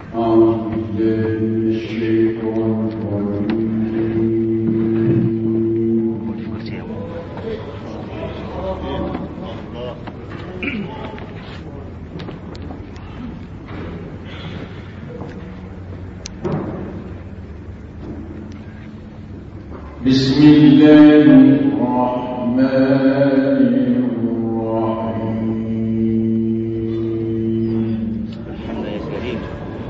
بسم الله الرحمن الرحيم. الحمد لله كريم.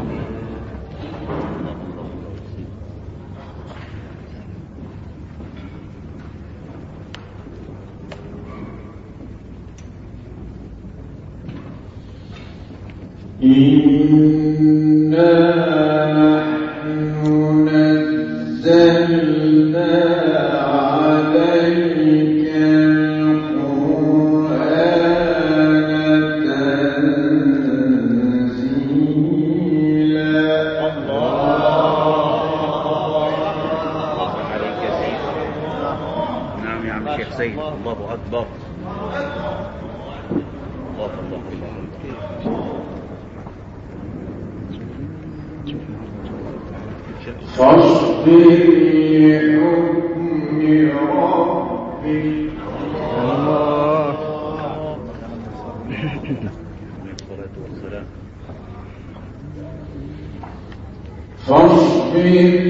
الله أكبر. فاصبر لحكم ربك. فاصبر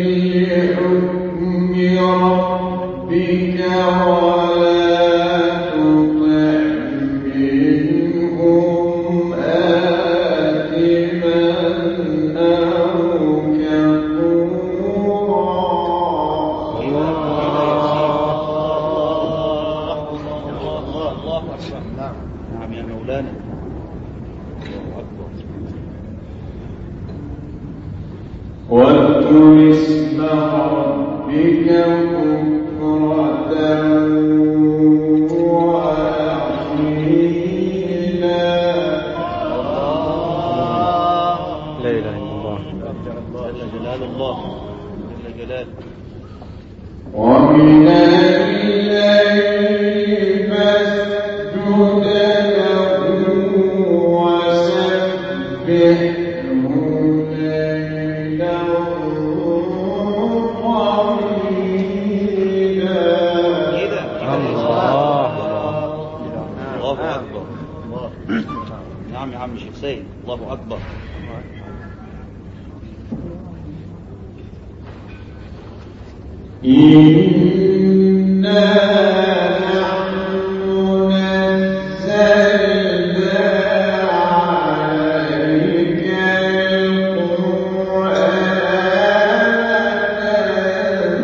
لحكم ربك ولا تطع منهم آثما أو كفورا. نعم يا مولانا. واذكر اسم ربك بكرة وأصيلا. لا إله إلا الله جل جلال الله جل جلاله. ومن الليل فاسجد له وسبحه ليلا طويلا. الله أكبر. نعم يا عم الشيخ سيد. الله أكبر. إنا نحن نزلنا عليك القرآن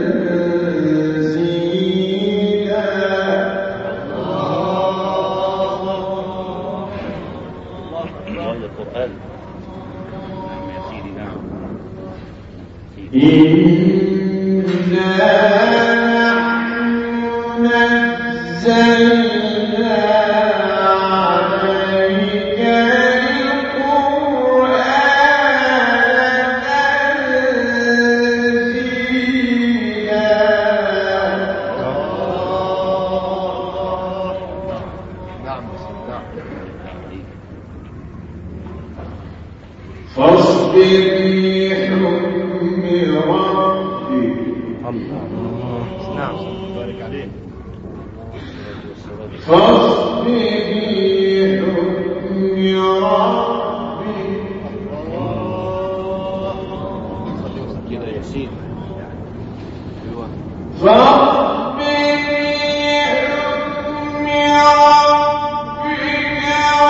تنزيلا. الله القرآن. نعم يا سيدي. نعم إنا نحن نزلنا عليك القرآن تنزيلا. فاصبر لحكم ربك. نعم بارك عليك. فاصبر لحكم ربك. كده يا سيدي. فاصبر لحكم ربك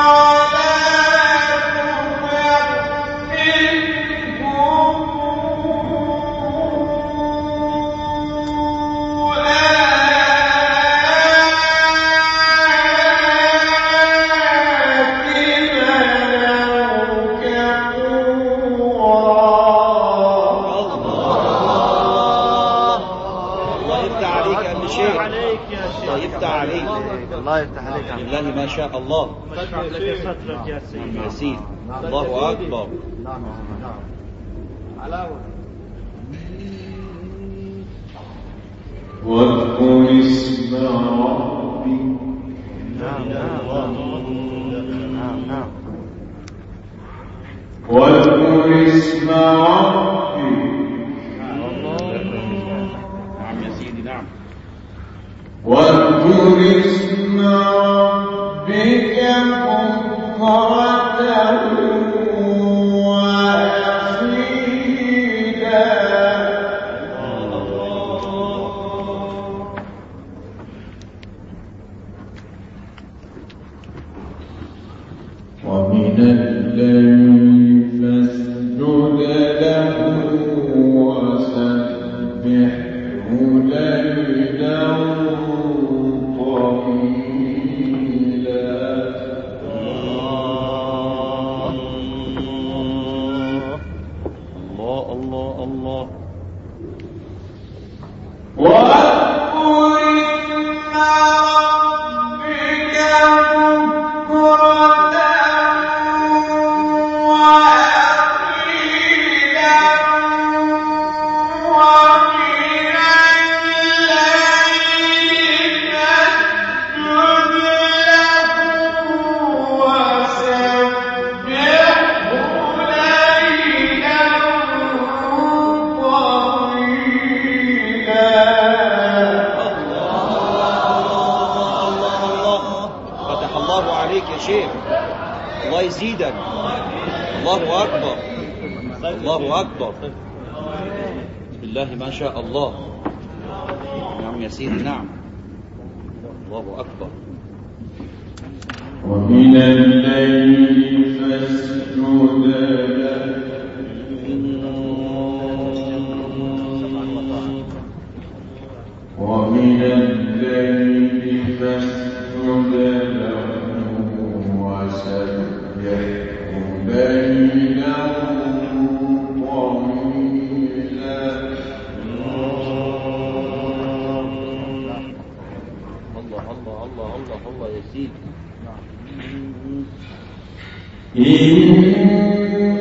الله يفتح عليك. بالله ما شاء الله. نعم يا سيدي. الله أكبر. واذكر اسم ربك. نعم. واذكر واذكر اسم ربك نعم يا سيدي نعم. واذكر اسم ربك بكرة وأصيلا ومن الليل فاسجد له وسبحه ليلا طويلا الله الله الله. واذكر اسم ربك بكرة وأصيلا ومن الليل فاسجد له وسبحه ليلا فتح الله عليك يا شيخ، الله يزيدك. الله أكبر الله أكبر. بسم الله ما شاء الله. نعم يا سيدي نعم. الله أكبر. ومن الليل فاسجد له ومن الليل فاسجد له وسبحه ليلا طويلا الله الله الله الله الله يا سيدي. إن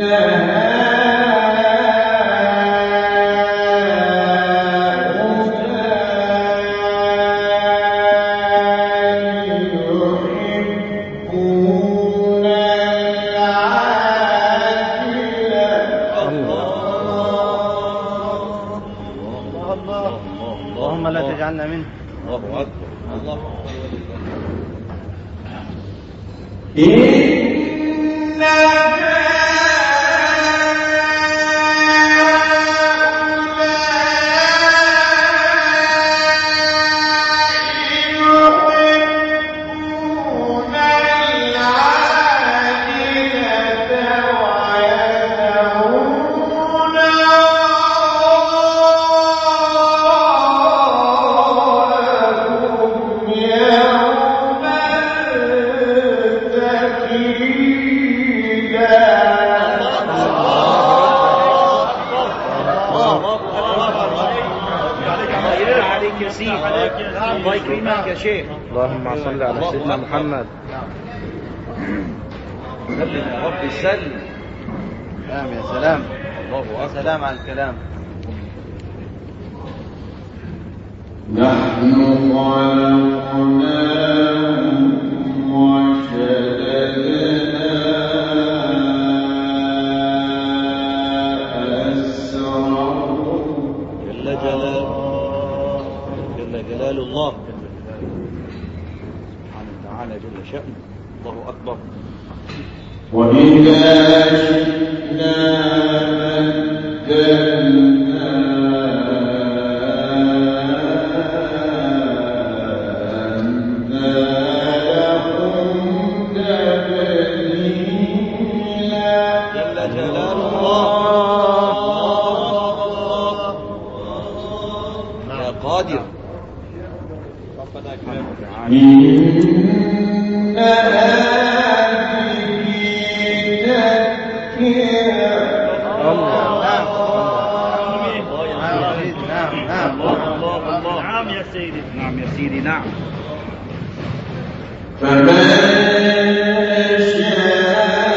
اللهم لا تجعلنا منه. الله أكبر الله الله يكرمك يا شيخ. اللهم صل على الله سيدنا أكبر. محمد. سلم يا رب سلم. سلام يا سلام. الله أكبر. سلام على الكلام. نحن خلقناهم وشددنا أسرهم جل جلال جل جلال الله سبحانه وتعالى جل شأنه. الله أكبر. وإذا شئنا بدلنا أمثالهم تبديلا جل جلال الله. يا قادر ربنا أكرمك إن هذه تذكرة نعم يا سيدي. نعم يا سيدي نعم. فمن شاء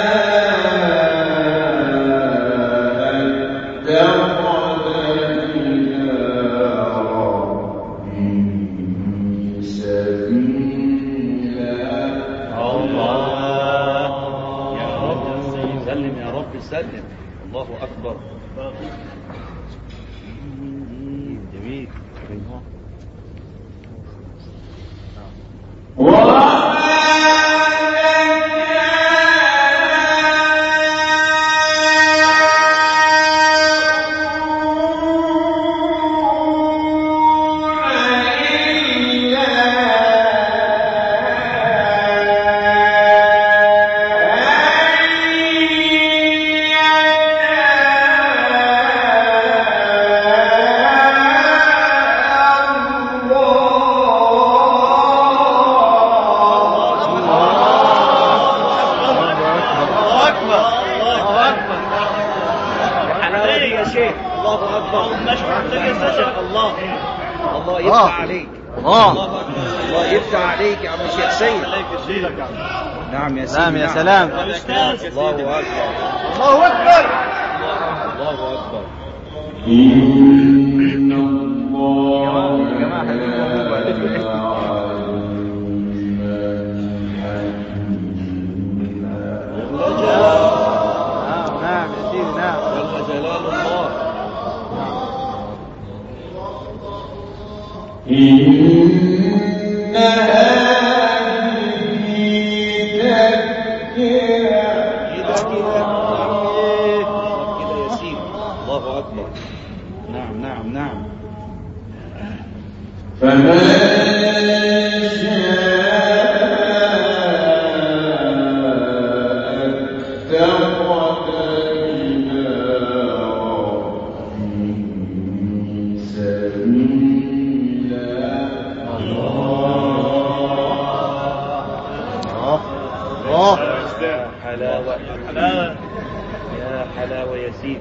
اتخذ إلى ربه سبيلا الله يا رب سلم يا رب سلم. الله أكبر. جميل. الله يفتح عليك. الله يفتح عليك يا عم الشيخ سيد. نعم يا سيدي. نعم يا سلام. الله أكبر. الله أكبر. الله أكبر. إن الله نعم يا سيدي. نعم. جل جلال الله. إن هذه تذكرة. كده يا سيدي. الله أكبر. نعم نعم نعم. فمن شاء اتخذ إلى ربه سبيلا. حلاوة يا حلاوة يا سيدي.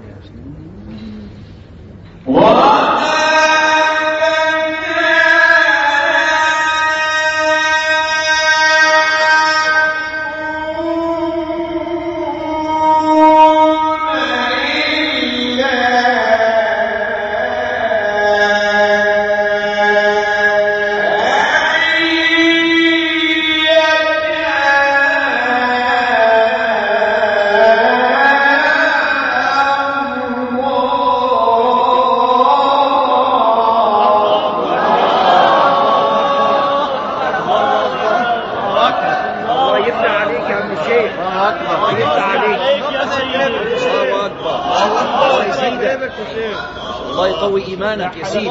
الله يقوي إيمانك يا سيدي.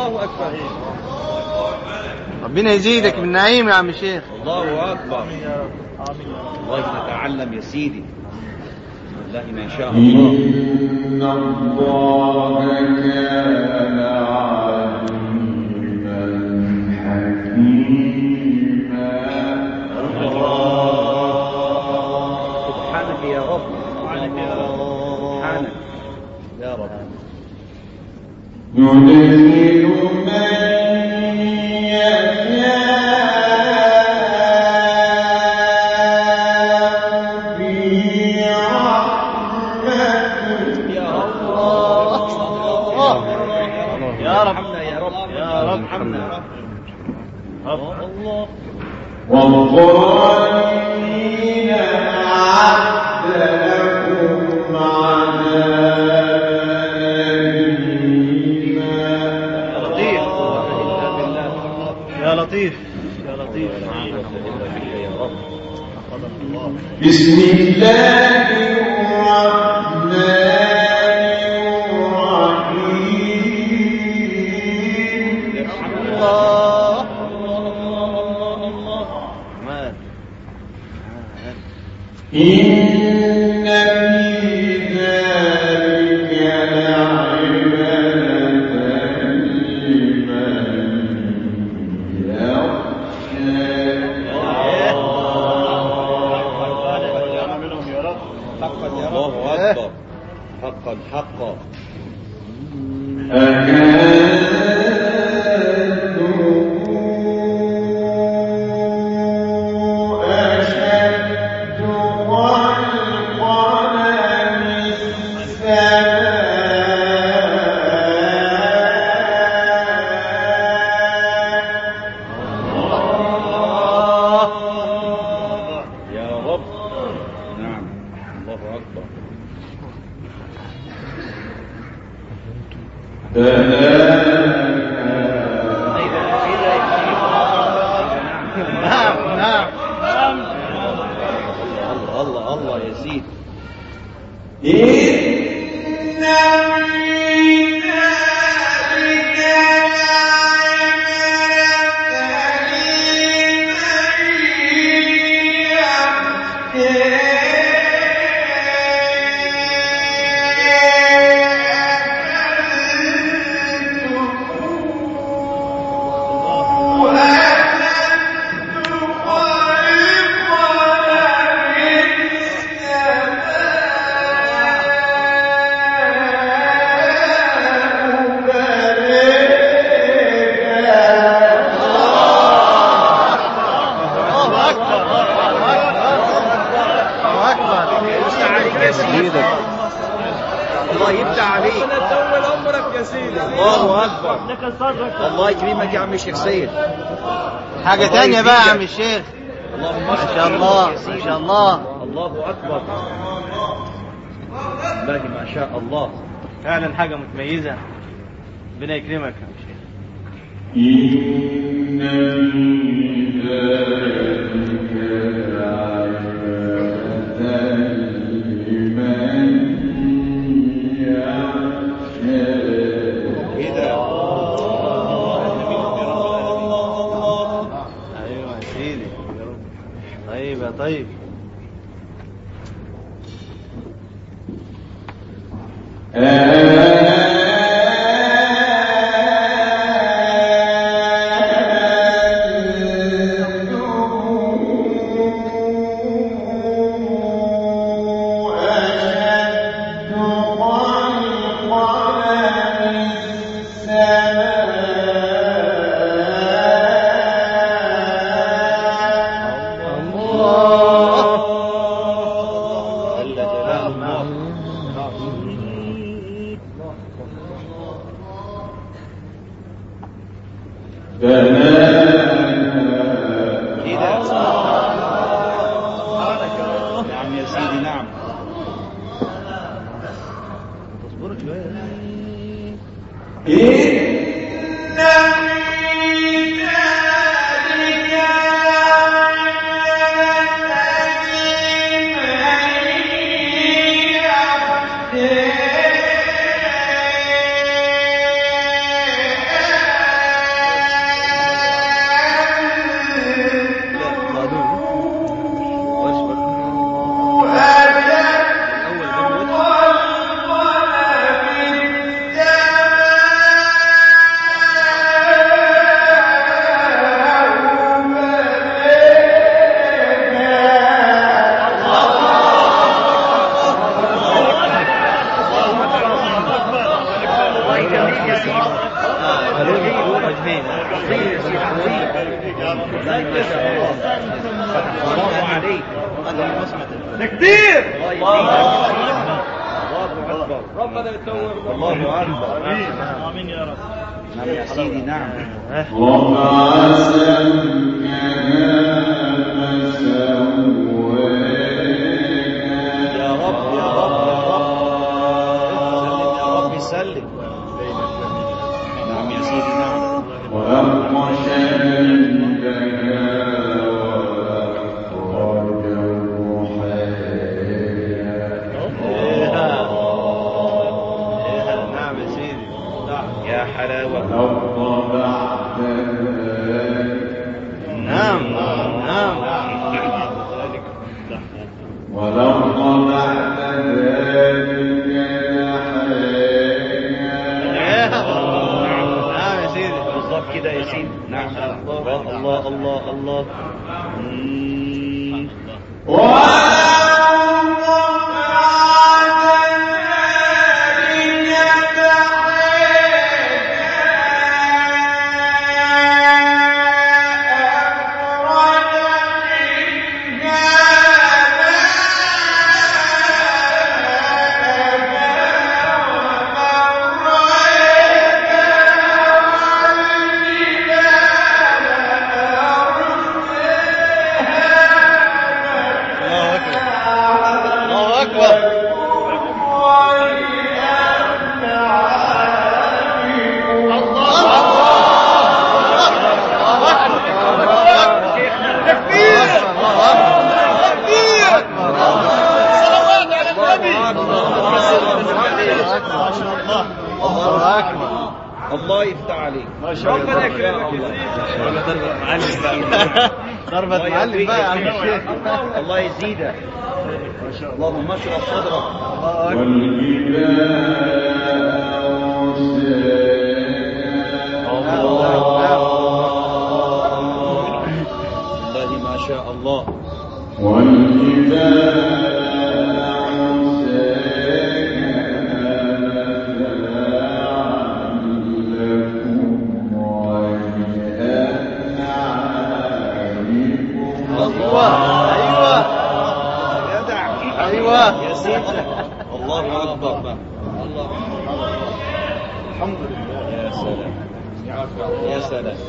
ربنا يزيدك بالنعيم يا عم الشيخ. الله أكبر. الله نتعلم يا سيدي. بسم الله ما شاء الله. إن الله كان عليما حكيما. سبحانك يا رب. سبحانك يا رب. يدخل من يشاء في رحمته. يا الله. يا رب. يا رب. يا رب. الله. والظالمين أعد لهم عذابا يا لطيف. يا لطيف. بسم الله الرحمن الرحيم. الله. إن في ذلك لعبرة لمن الله أكبر. حقا حقا. يا رب. نعم. الله أكبر. نعم نعم. الله الله يا سيدي. الله يفتح عليك. طول عمرك يا سيدي. الله اكبر. الله يكرمك يا عم الشيخ سيد. حاجة تانية بقى يا عم الشيخ. اللهم ما شاء الله ما شاء الله. الله اكبر. باقي ما شاء الله. فعلا حاجة متميزة. ربنا يكرمك يا عم الشيخ. إن في ذلك ايوه يا سيدي. طيب يا طيب. نعم يا سيدي نعم. اصبرك شوية. تكبير. ربنا يتوب. الله اكبر. امين يا رب. نعم يا سيدي نعم. يا رب يا رب يا رب سلم يا رب سلم. نعم يا سيدي نعم. نعم يا سيدي. يا حلاوة. نعم نعم. والأرض بعد ذلك نعم يا سيدي. بالضبط كده يا سيدي. نعم الله الله الله الله. Yeah. الله أكبر. الله يفتح عليك. ما شاء الله. ربنا يكرمك يا سيدي. ضربة معلم بقى يا عم الشيخ. الله يزيدك. اللهم اشرح صدرك. والله ما شاء الله. أيوة يا سيدي. الله أكبر. الحمد لله. يا سلام يا سلام.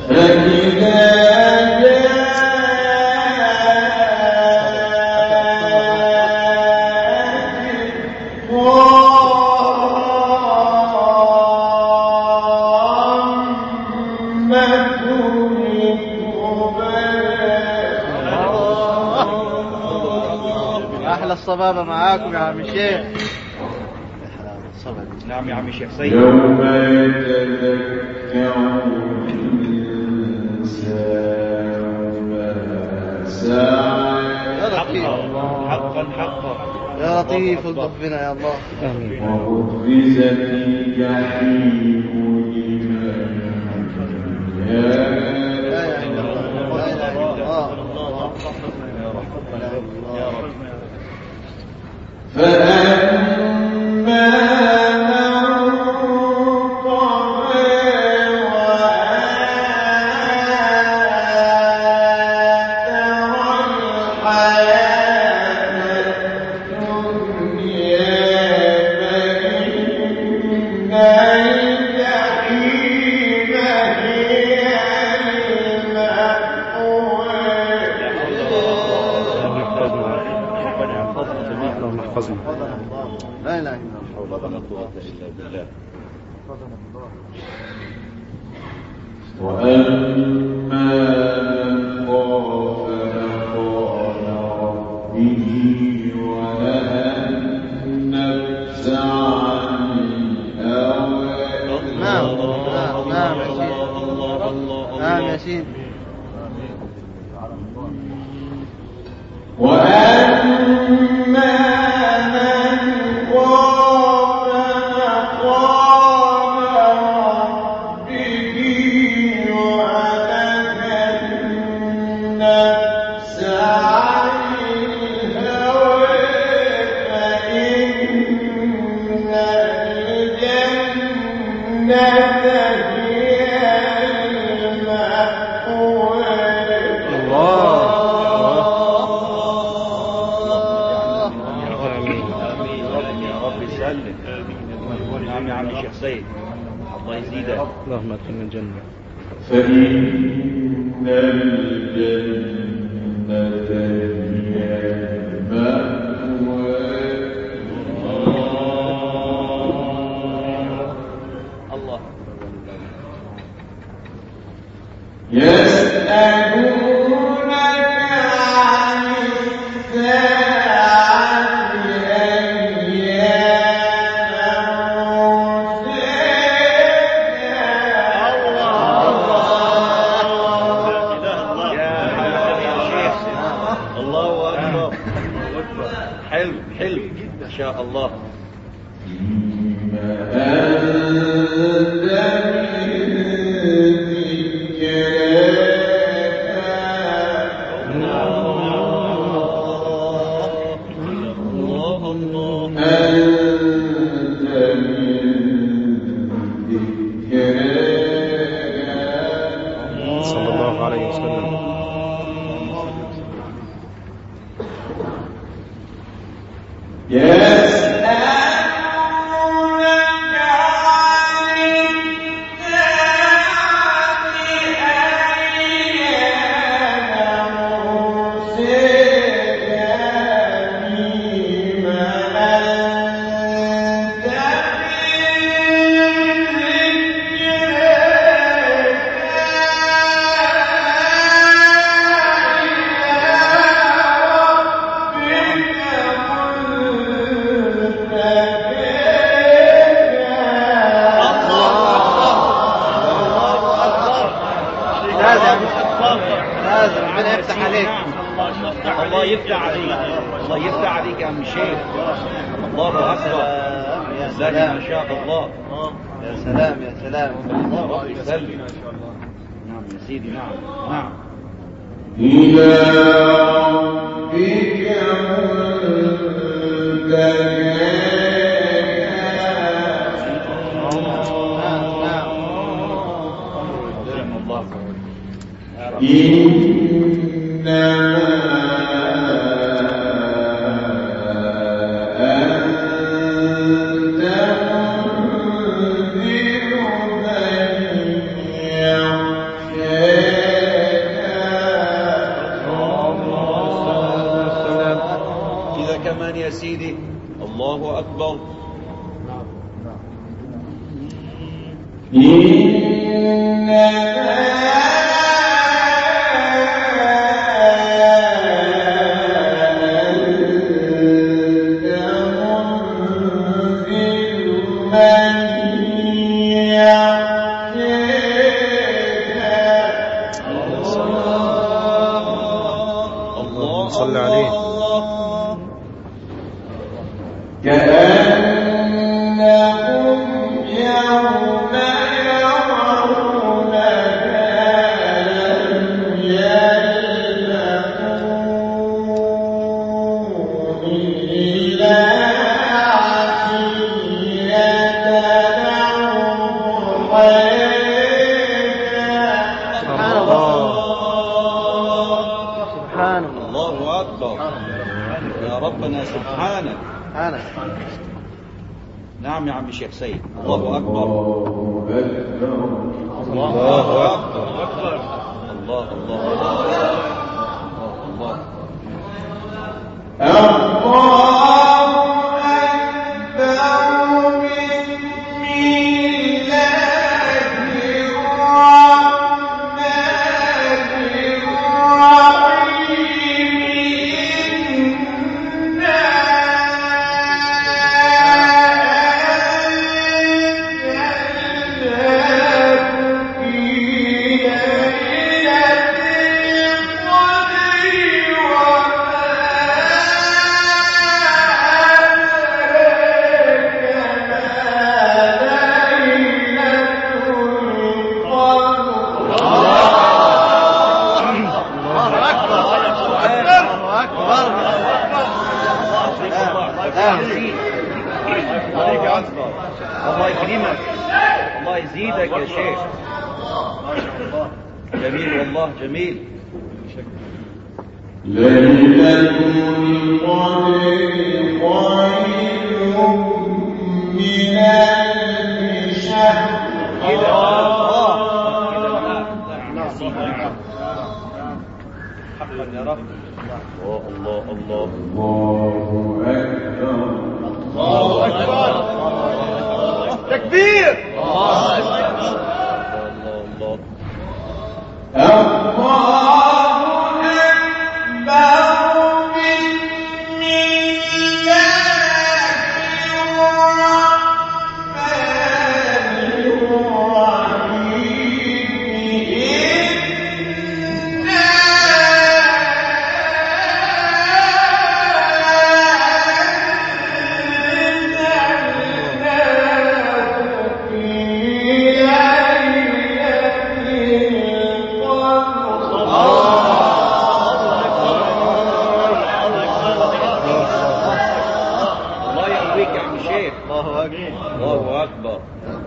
أحلى الصبابة معاكم يا عم الشيخ. نعم يا عم الشيخ سيد. يوم يتذكر الإنسان ما سعى. حقا حقا. يا لطيف الضبنا يا الله. وبرزت الجحيم لمن فأما من طغى وآثر الحياة الدنيا فإن الجحيم هي المأوى. لا إله إلا الله. لا قوة إلا بالله. وأما من خاف مقام ربه ونهى النفس عن الهوى. نعم نعم يا سيدي. وأما من خاف مقام ربه ونهى النفس عن الهوى فإن الجنة هي المأوى. نعم يا عم الشيخ سيد. الله يزيدك. اللهم ادخلنا الجنة. فإن الجنة هي المأوى. الله. يسألونك عن الساعة حلو ما شاء الله. فيما أنت من ذكراك. الله أنت من ذكراك صلى الله عليه وسلم. يسألونك عن الساعة أيان مرساها فيما أنت من ذكراك الله يفتح عليك، الله يفتح عليك يا عم الشيخ. الله أكبر. يا سلام سلام ما شاء الله. يا سلام يا سلام. الله رب يسلم. نعم يا سيدي. نعم نعم. إلى ربك إذا كمان يا سيدي. الله أكبر. الله صل عليه. كأنهم يوم يرون لم يلبثوا إلا عشية أو سبحان الله سبحان الله الله أكبر. يا ربنا سبحانك. أنا نعم يا عم الشيخ سيد. الله أكبر. الله الله أكبر. الله الله الله. الله يكرمك. الله يزيدك يا شيخ. جميل والله جميل. ليلة القدر خير من ألف شهر. كده الله كده. نعم سيدي. حقا يا رب. الله الله الله. الله أكبر. تكبير. الله الله الله أكبر.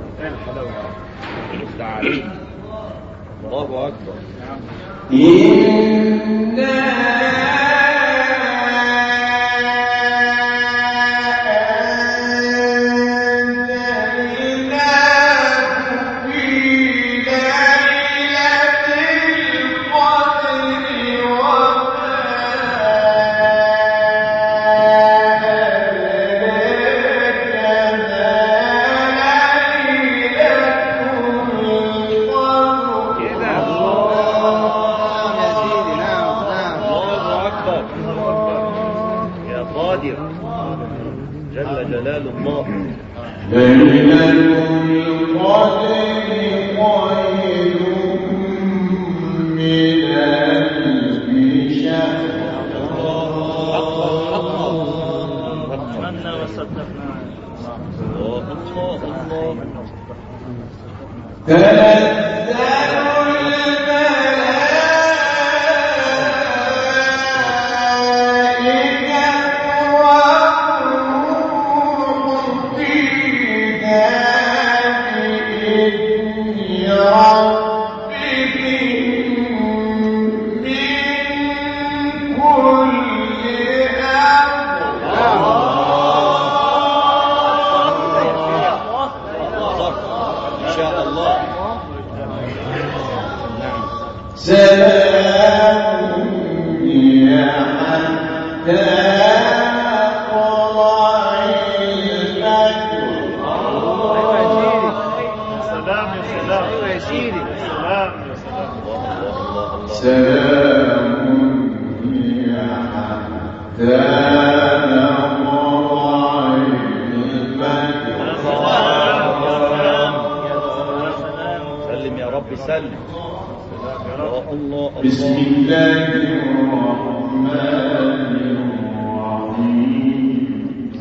عليك. الله أكبر. جل جلال الله. ليلة القدر خير من ألف شهر. بسم الله الرحمن الرحيم.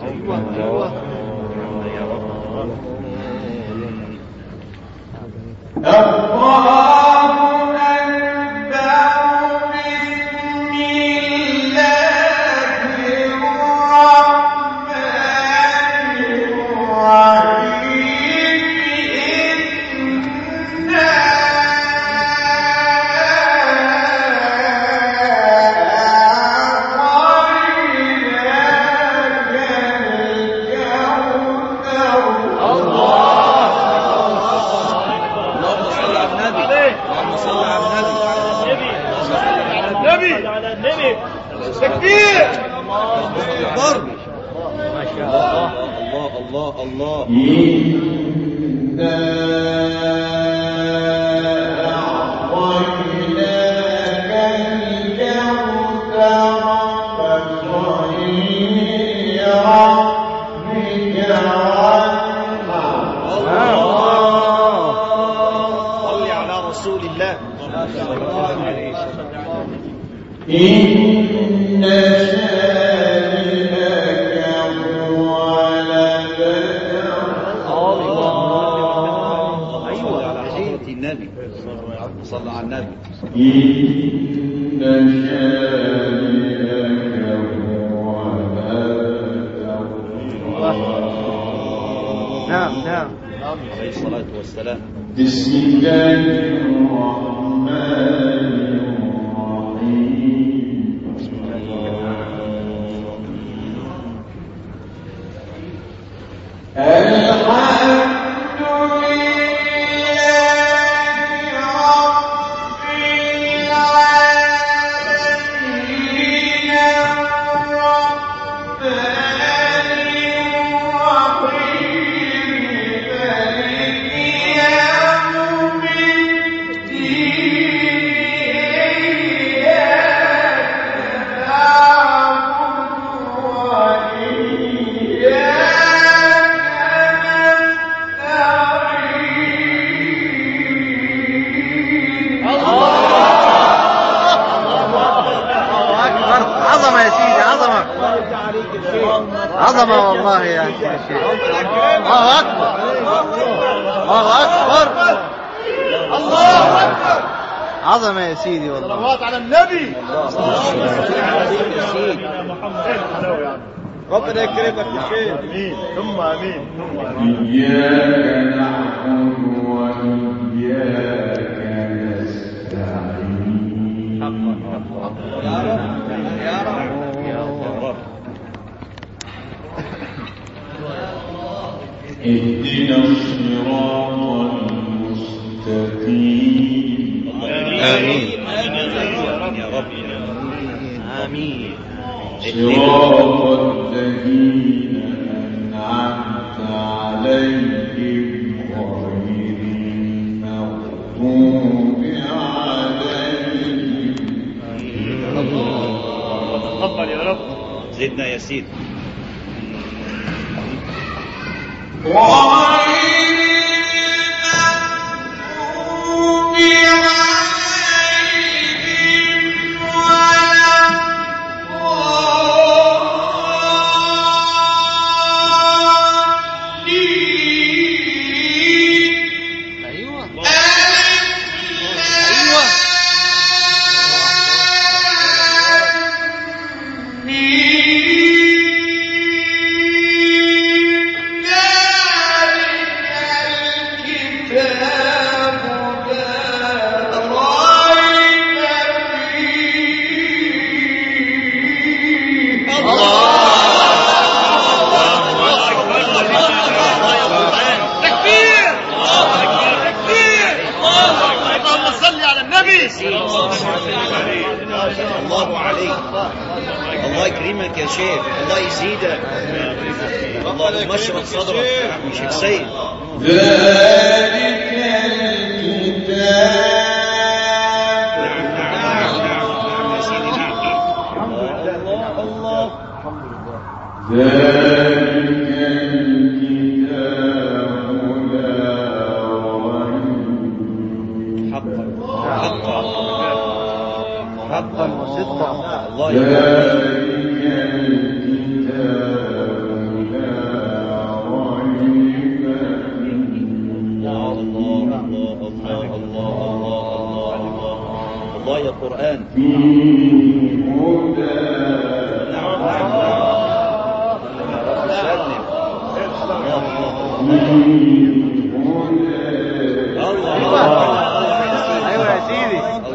بسم الله الرحمن الرحيم. الحمد لله رب العالمين الرحمن الرحيم مالك يوم عظمة والله يا شيخ. الله أكبر الله أكبر الله أكبر. عظمة يا سيدي والله. صلوات على النبي. ربنا يكرمك يا شيخ. امين ثم امين. إياك نعبد وإياك نستعين. يا رب اهدنا الصراط المستقيم. آمين يا رب آمين. صراط الذين أنعمت عليهم غير المغضوب عليهم. تفضل يا رب. زدنا يا سيدي. ياسين. الله عليك، الله يكرمك يا شيخ، الله يزيدك، اللهم اشرح صدرك يا شيخ سيد. ذلك الكتاب ذلك الكتاب لا ريب حقا وصدقا. الله ذلك يكرمك. الكتاب لا ريب الله يا قرآن. فيه هدى ايوه يا سيدي.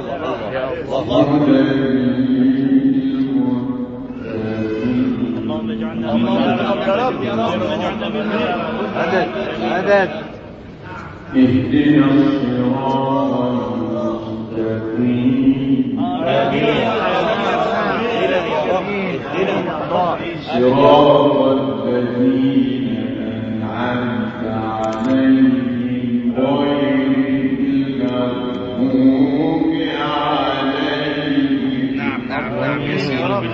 اللهم اجعلنا منهم يا رب يا رب. مدد مدد. اهدنا الصراط المستقيم صراط الذين أنعمت عليهم غير المغضوب عليهم. نعم يا رب.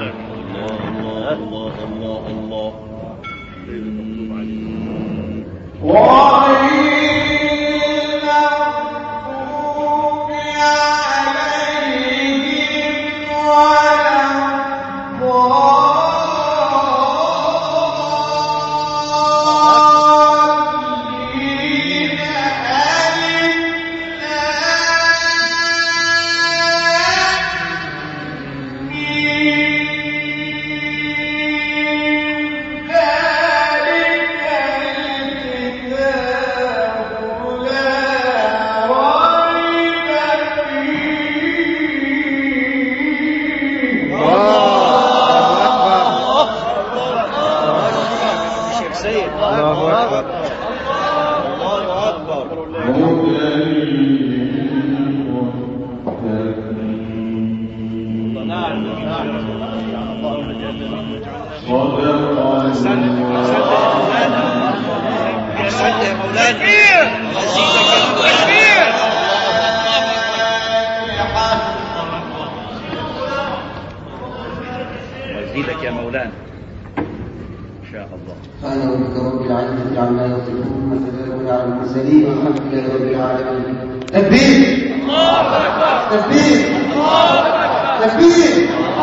ويزيدك يا مولانا إن شاء الله. سبحان ربك رب العزة عما يصفون وسلام على المرسلين والحمد لله رب العالمين. تكبير تكبير تكبير.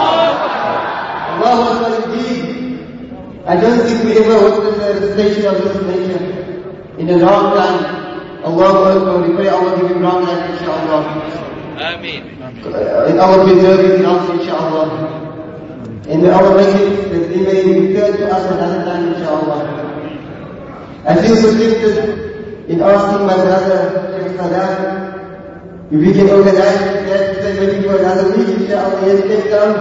الله أكبر indeed. I don't think we ever heard the recitation of this nation in a long time. Allahu Akbar. We pray Allah give him long life, inshallah. Ameen. And Allah preserve him also, inshallah. And our message that they may return to us another time, inshallah. I feel so tempted in asking my brother, Sheikh Sadat, if we can organize that maybe for another week, inshallah, yes, take down.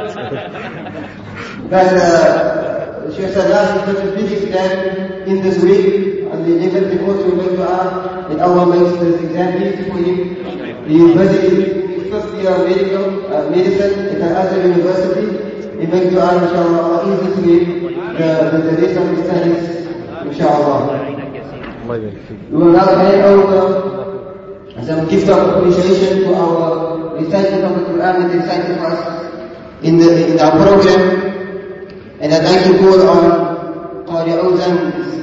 But Sheikh Sadat is such a big exam in this week, and the 11th before we went to us, and Allah makes this exam easy for him. He is busy in his first year of medicine at Al-Azhar University. He makes dua, inshallah, Allah easy to him the rest of his studies, inshallah. We will now hand over some gift of appreciation to our recital of the Quran and recital for us in our program. And I'd like to call on Qari Awzan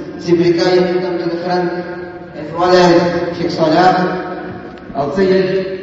Sibrikaya to come to the front, as well as Sheikh Salah Al-Sayyid